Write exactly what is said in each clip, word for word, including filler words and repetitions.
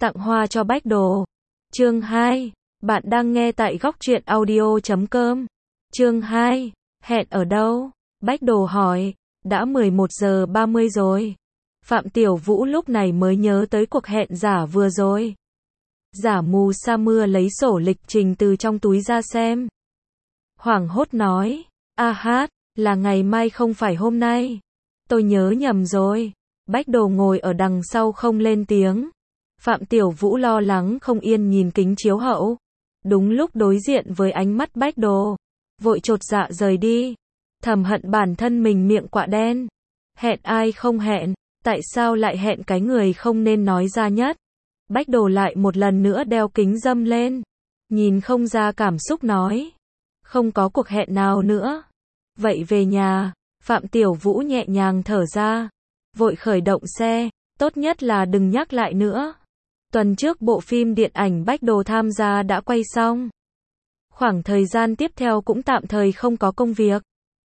Tặng hoa cho Bách Đồ. Chương hai. Bạn đang nghe tại góc truyện audio chấm com. Chương hai. Hẹn ở đâu? Bách Đồ hỏi. Đã mười một giờ ba mươi rồi. Phạm Tiểu Vũ lúc này mới nhớ tới cuộc hẹn giả vừa rồi. Giả mù sa mưa lấy sổ lịch trình từ trong túi ra xem. Hoảng hốt nói. A hát, là ngày mai không phải hôm nay. Tôi nhớ nhầm rồi. Bách Đồ ngồi ở đằng sau không lên tiếng. Phạm Tiểu Vũ lo lắng không yên nhìn kính chiếu hậu. Đúng lúc đối diện với ánh mắt Bách Đồ, vội chột dạ rời đi. Thầm hận bản thân mình miệng quạ đen. Hẹn ai không hẹn, tại sao lại hẹn cái người không nên nói ra nhất? Bách Đồ lại một lần nữa đeo kính râm lên. Nhìn không ra cảm xúc nói. Không có cuộc hẹn nào nữa. Vậy về nhà. Phạm Tiểu Vũ nhẹ nhàng thở ra. Vội khởi động xe. Tốt nhất là đừng nhắc lại nữa. Tuần trước bộ phim điện ảnh Bách Đồ tham gia đã quay xong. Khoảng thời gian tiếp theo cũng tạm thời không có công việc.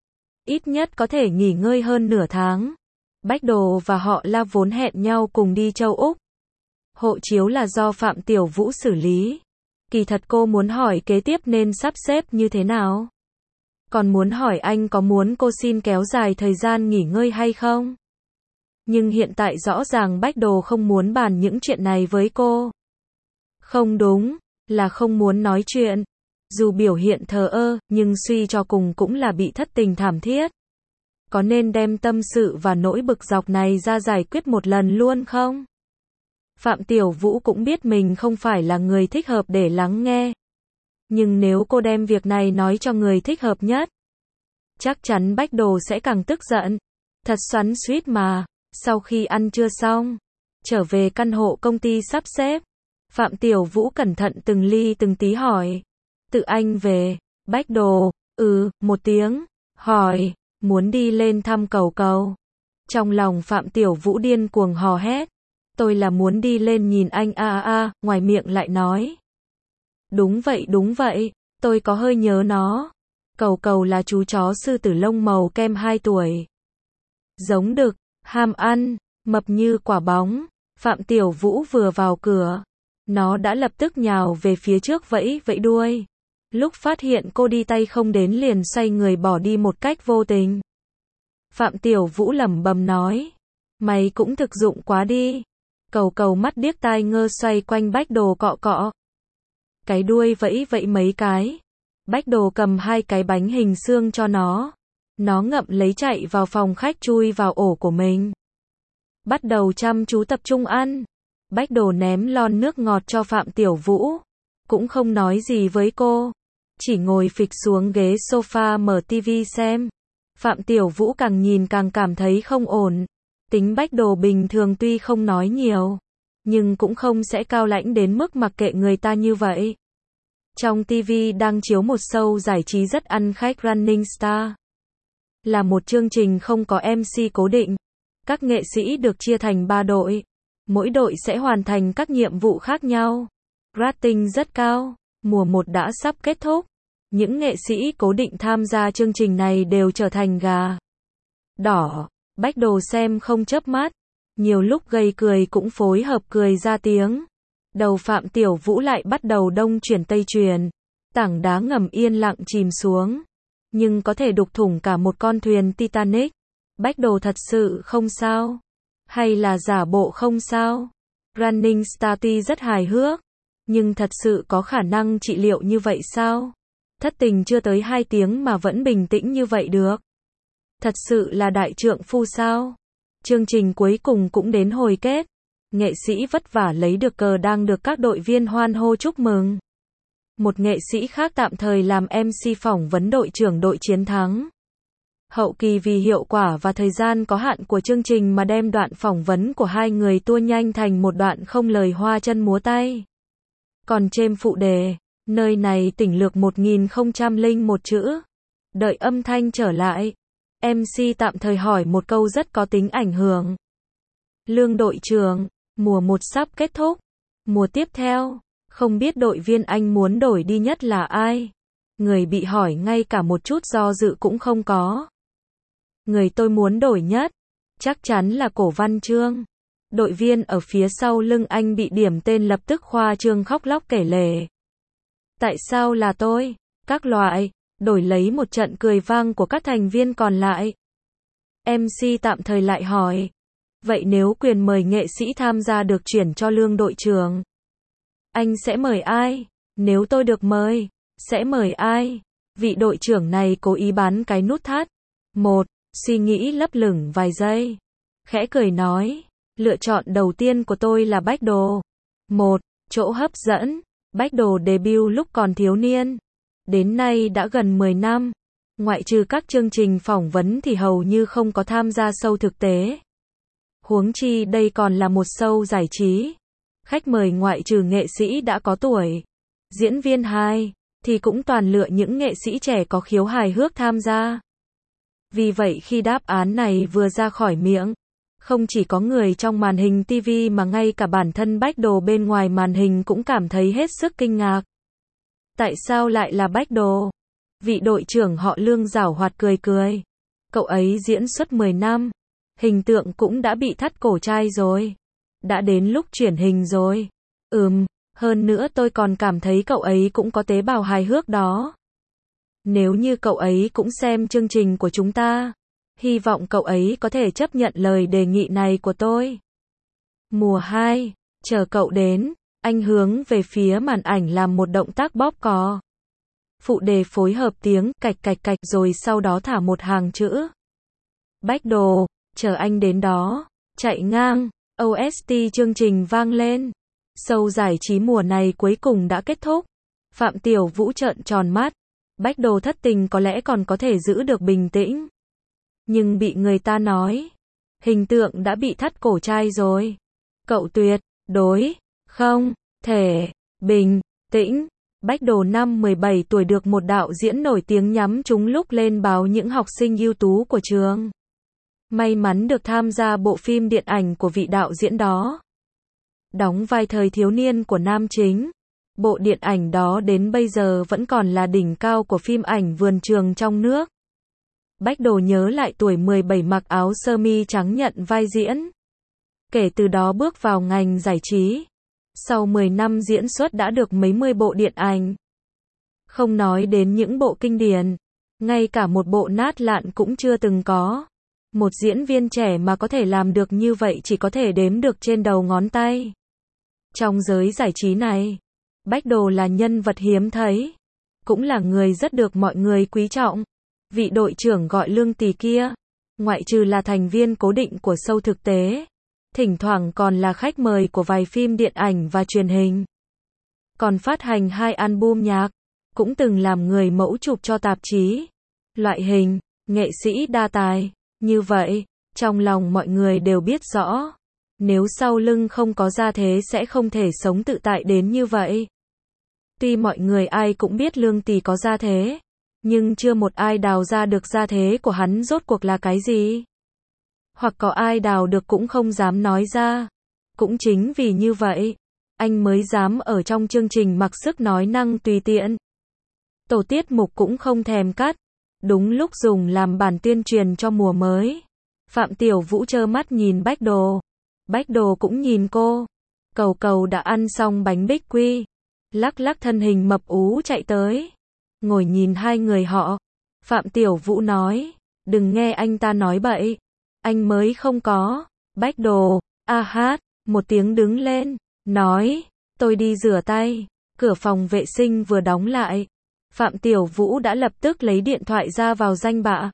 Ít nhất có thể nghỉ ngơi hơn nửa tháng. Bách Đồ và họ La vốn hẹn nhau cùng đi châu Úc. Hộ chiếu là do Phạm Tiểu Vũ xử lý. Kỳ thật cô muốn hỏi kế tiếp nên sắp xếp như thế nào. Còn muốn hỏi anh có muốn cô xin kéo dài thời gian nghỉ ngơi hay không? Nhưng hiện tại rõ ràng Bách Đồ không muốn bàn những chuyện này với cô. Không đúng, là không muốn nói chuyện. Dù biểu hiện thờ ơ, nhưng suy cho cùng cũng là bị thất tình thảm thiết. Có nên đem tâm sự và nỗi bực dọc này ra giải quyết một lần luôn không? Phạm Tiểu Vũ cũng biết mình không phải là người thích hợp để lắng nghe. Nhưng nếu cô đem việc này nói cho người thích hợp nhất, chắc chắn Bách Đồ sẽ càng tức giận. Thật xoắn xuýt mà. Sau khi ăn trưa xong, trở về căn hộ công ty sắp xếp, Phạm Tiểu Vũ cẩn thận từng ly từng tí hỏi. Tự anh về. Bách Đồ, ừ, một tiếng, hỏi, muốn đi lên thăm cầu cầu. Trong lòng Phạm Tiểu Vũ điên cuồng hò hét. Tôi là muốn đi lên nhìn anh a a a, ngoài miệng lại nói. Đúng vậy đúng vậy, tôi có hơi nhớ nó. Cầu cầu là chú chó sư tử lông màu kem hai tuổi. Giống đực, ham ăn, mập như quả bóng. Phạm Tiểu Vũ vừa vào cửa, nó đã lập tức nhào về phía trước vẫy vẫy đuôi. Lúc phát hiện cô đi tay không đến liền xoay người bỏ đi một cách vô tình. Phạm Tiểu Vũ lẩm bẩm nói. Mày cũng thực dụng quá đi. Cầu cầu mắt điếc tai ngơ xoay quanh Bách Đồ cọ cọ. Cái đuôi vẫy vẫy mấy cái. Bách Đồ cầm hai cái bánh hình xương cho nó. Nó ngậm lấy chạy vào phòng khách chui vào ổ của mình. Bắt đầu chăm chú tập trung ăn. Bách Đồ ném lon nước ngọt cho Phạm Tiểu Vũ. Cũng không nói gì với cô. Chỉ ngồi phịch xuống ghế sofa mở tivi xem. Phạm Tiểu Vũ càng nhìn càng cảm thấy không ổn. Tính Bách Đồ bình thường tuy không nói nhiều, nhưng cũng không sẽ cao lãnh đến mức mặc kệ người ta như vậy. Trong tivi đang chiếu một show giải trí rất ăn khách Running Star. Là một chương trình không có em xê cố định. Các nghệ sĩ được chia thành ba đội. Mỗi đội sẽ hoàn thành các nhiệm vụ khác nhau. Rating rất cao. Mùa một đã sắp kết thúc. Những nghệ sĩ cố định tham gia chương trình này đều trở thành gà đỏ. Bách Đồ xem không chớp mắt. Nhiều lúc gây cười cũng phối hợp cười ra tiếng. Đầu Phạm Tiểu Vũ lại bắt đầu đông chuyển tây chuyển. Tảng đá ngầm yên lặng chìm xuống. Nhưng có thể đục thủng cả một con thuyền Titanic. Bách Đồ thật sự không sao? Hay là giả bộ không sao? Running Star tuy rất hài hước, nhưng thật sự có khả năng trị liệu như vậy sao? Thất tình chưa tới hai tiếng mà vẫn bình tĩnh như vậy được. Thật sự là đại trượng phu sao? Chương trình cuối cùng cũng đến hồi kết. Nghệ sĩ vất vả lấy được cờ đang được các đội viên hoan hô chúc mừng. Một nghệ sĩ khác tạm thời làm em xê phỏng vấn đội trưởng đội chiến thắng. Hậu kỳ vì hiệu quả và thời gian có hạn của chương trình mà đem đoạn phỏng vấn của hai người tua nhanh thành một đoạn không lời hoa chân múa tay. Còn trên phụ đề, nơi này tỉnh lược một nghìn không trăm lẻ một chữ. Đợi âm thanh trở lại, em xê tạm thời hỏi một câu rất có tính ảnh hưởng. Lương đội trưởng, mùa một sắp kết thúc. Mùa tiếp theo, không biết đội viên anh muốn đổi đi nhất là ai? Người bị hỏi ngay cả một chút do dự cũng không có. Người tôi muốn đổi nhất, chắc chắn là Cổ Văn Chương. Đội viên ở phía sau lưng anh bị điểm tên lập tức khoa trương khóc lóc kể lể. Tại sao là tôi? Các loại, đổi lấy một trận cười vang của các thành viên còn lại. em xê tạm thời lại hỏi. Vậy nếu quyền mời nghệ sĩ tham gia được chuyển cho Lương đội trưởng, anh sẽ mời ai? Nếu tôi được mời, sẽ mời ai? Vị đội trưởng này cố ý bán cái nút thắt. Một, suy nghĩ lấp lửng vài giây. Khẽ cười nói, lựa chọn đầu tiên của tôi là Bách Đồ. Một, chỗ hấp dẫn. Bách Đồ debut lúc còn thiếu niên. Đến nay đã gần mười năm. Ngoại trừ các chương trình phỏng vấn thì hầu như không có tham gia show thực tế. Huống chi đây còn là một show giải trí. Khách mời ngoại trừ nghệ sĩ đã có tuổi, diễn viên hai, thì cũng toàn lựa những nghệ sĩ trẻ có khiếu hài hước tham gia. Vì vậy khi đáp án này vừa ra khỏi miệng, không chỉ có người trong màn hình ti vi mà ngay cả bản thân Bách Đồ bên ngoài màn hình cũng cảm thấy hết sức kinh ngạc. Tại sao lại là Bách Đồ? Vị đội trưởng họ Lương giảo hoạt cười cười. Cậu ấy diễn suốt mười năm, hình tượng cũng đã bị thắt cổ trai rồi. Đã đến lúc chuyển hình rồi. Ừm, hơn nữa tôi còn cảm thấy cậu ấy cũng có tế bào hài hước đó. Nếu như cậu ấy cũng xem chương trình của chúng ta, hy vọng cậu ấy có thể chấp nhận lời đề nghị này của tôi. Mùa hai, chờ cậu đến, anh hướng về phía màn ảnh làm một động tác bóp cò. Phụ đề phối hợp tiếng cạch cạch cạch rồi sau đó thả một hàng chữ. Bách Đồ, chờ anh đến đó, chạy ngang. ô ét tê chương trình vang lên. Show giải trí mùa này cuối cùng đã kết thúc. Phạm Tiểu Vũ trợn tròn mắt. Bách Đồ thất tình có lẽ còn có thể giữ được bình tĩnh. Nhưng bị người ta nói, hình tượng đã bị thắt cổ trai rồi. Cậu tuyệt đối không thể bình tĩnh. Bách Đồ năm mười bảy tuổi được một đạo diễn nổi tiếng nhắm trúng lúc lên báo những học sinh ưu tú của trường. May mắn được tham gia bộ phim điện ảnh của vị đạo diễn đó. Đóng vai thời thiếu niên của nam chính. Bộ điện ảnh đó đến bây giờ vẫn còn là đỉnh cao của phim ảnh vườn trường trong nước. Bách Đồ nhớ lại tuổi mười bảy mặc áo sơ mi trắng nhận vai diễn. Kể từ đó bước vào ngành giải trí. Sau mười năm diễn xuất đã được mấy mươi bộ điện ảnh. Không nói đến những bộ kinh điển, ngay cả một bộ nát lạn cũng chưa từng có. Một diễn viên trẻ mà có thể làm được như vậy chỉ có thể đếm được trên đầu ngón tay. Trong giới giải trí này, Bách Đồ là nhân vật hiếm thấy, cũng là người rất được mọi người quý trọng. Vị đội trưởng gọi Lương Tì kia, ngoại trừ là thành viên cố định của show thực tế, thỉnh thoảng còn là khách mời của vài phim điện ảnh và truyền hình. Còn phát hành hai album nhạc, cũng từng làm người mẫu chụp cho tạp chí. Loại hình, nghệ sĩ đa tài. Như vậy, trong lòng mọi người đều biết rõ, nếu sau lưng không có gia thế sẽ không thể sống tự tại đến như vậy. Tuy mọi người ai cũng biết Lương Tì có gia thế, nhưng chưa một ai đào ra được gia thế của hắn rốt cuộc là cái gì. Hoặc có ai đào được cũng không dám nói ra. Cũng chính vì như vậy, anh mới dám ở trong chương trình mặc sức nói năng tùy tiện. Tổ tiết mục cũng không thèm cắt. Đúng lúc dùng làm bản tuyên truyền cho mùa mới. Phạm Tiểu Vũ trơ mắt nhìn Bách Đồ. Bách Đồ cũng nhìn cô. Cầu Cầu đã ăn xong bánh bích quy. Lắc lắc thân hình mập ú chạy tới. Ngồi nhìn hai người họ. Phạm Tiểu Vũ nói. Đừng nghe anh ta nói bậy. Anh mới không có. Bách Đồ, a hát, một tiếng đứng lên. Nói. Tôi đi rửa tay. Cửa phòng vệ sinh vừa đóng lại. Phạm Tiểu Vũ đã lập tức lấy điện thoại ra vào danh bạ.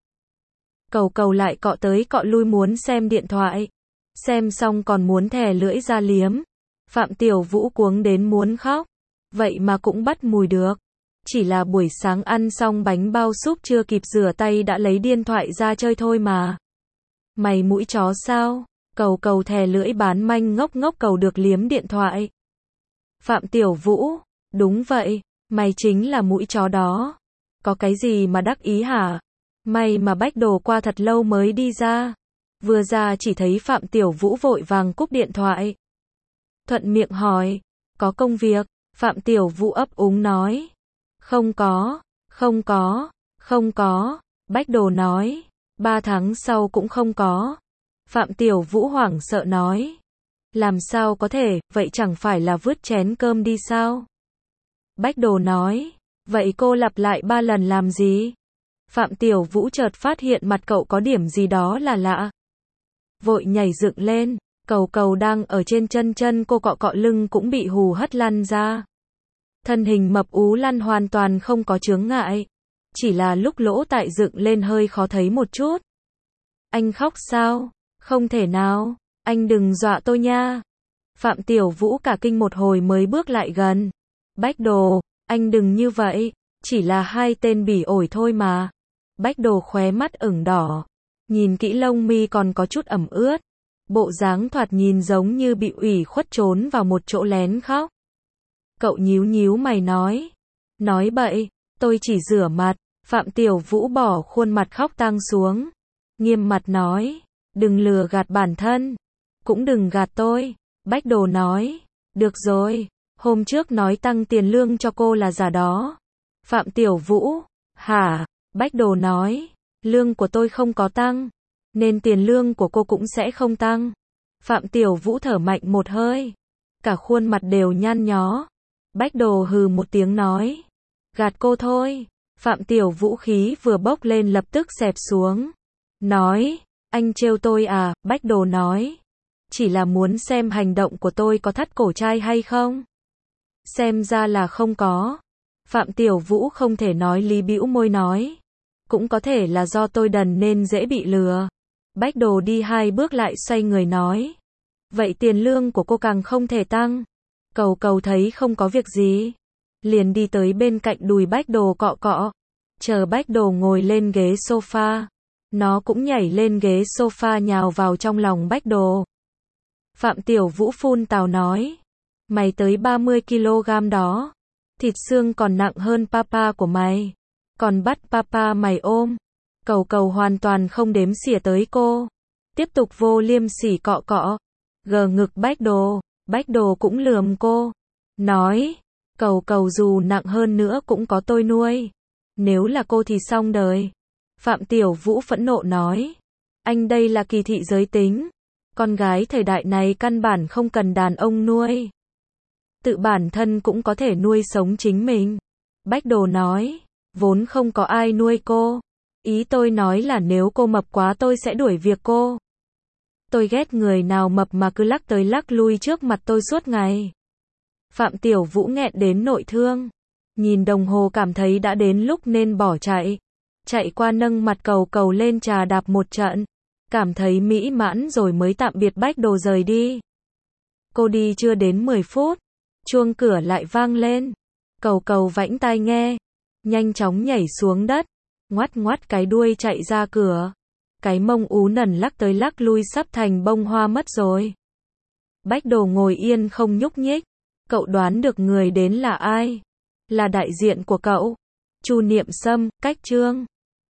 Cầu Cầu lại cọ tới cọ lui muốn xem điện thoại. Xem xong còn muốn thè lưỡi ra liếm. Phạm Tiểu Vũ cuống đến muốn khóc. Vậy mà cũng bắt mùi được. Chỉ là buổi sáng ăn xong bánh bao súp chưa kịp rửa tay đã lấy điện thoại ra chơi thôi mà. Mày mũi chó sao? Cầu Cầu thè lưỡi bán manh ngốc ngốc cầu được liếm điện thoại. Phạm Tiểu Vũ, đúng vậy. Mày chính là mũi chó đó. Có cái gì mà đắc ý hả? May mà Bách Đồ qua thật lâu mới đi ra. Vừa ra chỉ thấy Phạm Tiểu Vũ vội vàng cúp điện thoại. Thuận miệng hỏi, có công việc? Phạm Tiểu Vũ ấp úng nói. Không có, không có, không có. Bách Đồ nói, ba tháng sau cũng không có. Phạm Tiểu Vũ hoảng sợ nói. Làm sao có thể, vậy chẳng phải là vứt chén cơm đi sao? Bách Đồ nói, vậy cô lặp lại ba lần làm gì? Phạm Tiểu Vũ chợt phát hiện mặt cậu có điểm gì đó là lạ. Vội nhảy dựng lên, Cầu Cầu đang ở trên chân chân cô cọ cọ lưng cũng bị hù hất lăn ra. Thân hình mập ú lăn hoàn toàn không có chướng ngại. Chỉ là lúc lỗ tại dựng lên hơi khó thấy một chút. Anh khóc sao? Không thể nào, anh đừng dọa tôi nha. Phạm Tiểu Vũ cả kinh một hồi mới bước lại gần. Bách Đồ, anh đừng như vậy, chỉ là hai tên bỉ ổi thôi mà. Bách Đồ khóe mắt ửng đỏ, nhìn kỹ lông mi còn có chút ẩm ướt. Bộ dáng thoạt nhìn giống như bị ủy khuất trốn vào một chỗ lén khóc. Cậu nhíu nhíu mày nói. Nói bậy, tôi chỉ rửa mặt. Phạm Tiểu Vũ bỏ khuôn mặt khóc tang xuống. Nghiêm mặt nói, đừng lừa gạt bản thân. Cũng đừng gạt tôi. Bách Đồ nói, được rồi, hôm trước nói tăng tiền lương cho cô là giả đó. Phạm Tiểu Vũ, hả? Bách Đồ nói, lương của tôi không có tăng, nên tiền lương của cô cũng sẽ không tăng. Phạm Tiểu Vũ thở mạnh một hơi, cả khuôn mặt đều nhăn nhó. Bách Đồ hừ một tiếng nói, gạt cô thôi. Phạm Tiểu Vũ khí vừa bốc lên lập tức xẹp xuống. Nói, anh trêu tôi à? Bách Đồ nói, chỉ là muốn xem hành động của tôi có thắt cổ trai hay không. Xem ra là không có. Phạm Tiểu Vũ không thể nói lý, bĩu môi nói, cũng có thể là do tôi đần nên dễ bị lừa. Bách Đồ đi hai bước lại xoay người nói, vậy tiền lương của cô càng không thể tăng. Cầu Cầu thấy không có việc gì, liền đi tới bên cạnh đùi Bách Đồ cọ cọ. Chờ Bách Đồ ngồi lên ghế sofa, nó cũng nhảy lên ghế sofa nhào vào trong lòng Bách Đồ. Phạm Tiểu Vũ phun tào nói, mày tới ba mươi ki lô gam đó, thịt xương còn nặng hơn papa của mày, còn bắt papa mày ôm. Cầu Cầu hoàn toàn không đếm xỉa tới cô, tiếp tục vô liêm sỉ cọ cọ, gờ ngực Bách Đồ. Bách Đồ cũng lườm cô, nói, Cầu Cầu dù nặng hơn nữa cũng có tôi nuôi, nếu là cô thì xong đời. Phạm Tiểu Vũ phẫn nộ nói, anh đây là kỳ thị giới tính, con gái thời đại này căn bản không cần đàn ông nuôi, tự bản thân cũng có thể nuôi sống chính mình. Bách Đồ nói, vốn không có ai nuôi cô, ý tôi nói là nếu cô mập quá tôi sẽ đuổi việc cô. Tôi ghét người nào mập mà cứ lắc tới lắc lui trước mặt tôi suốt ngày. Phạm Tiểu Vũ nghẹn đến nội thương, nhìn đồng hồ cảm thấy đã đến lúc nên bỏ chạy. Chạy qua nâng mặt Cầu Cầu lên trà đạp một trận, cảm thấy mỹ mãn rồi mới tạm biệt Bách Đồ rời đi. Cô đi chưa đến mười phút, chuông cửa lại vang lên. Cầu Cầu vãnh tai nghe, nhanh chóng nhảy xuống đất, ngoắt ngoắt cái đuôi chạy ra cửa. Cái mông ú nần lắc tới lắc lui sắp thành bông hoa mất rồi. Bách Đồ ngồi yên không nhúc nhích. Cậu đoán được người đến là ai? Là đại diện của cậu, Chu Niệm Sâm, Cách Trương.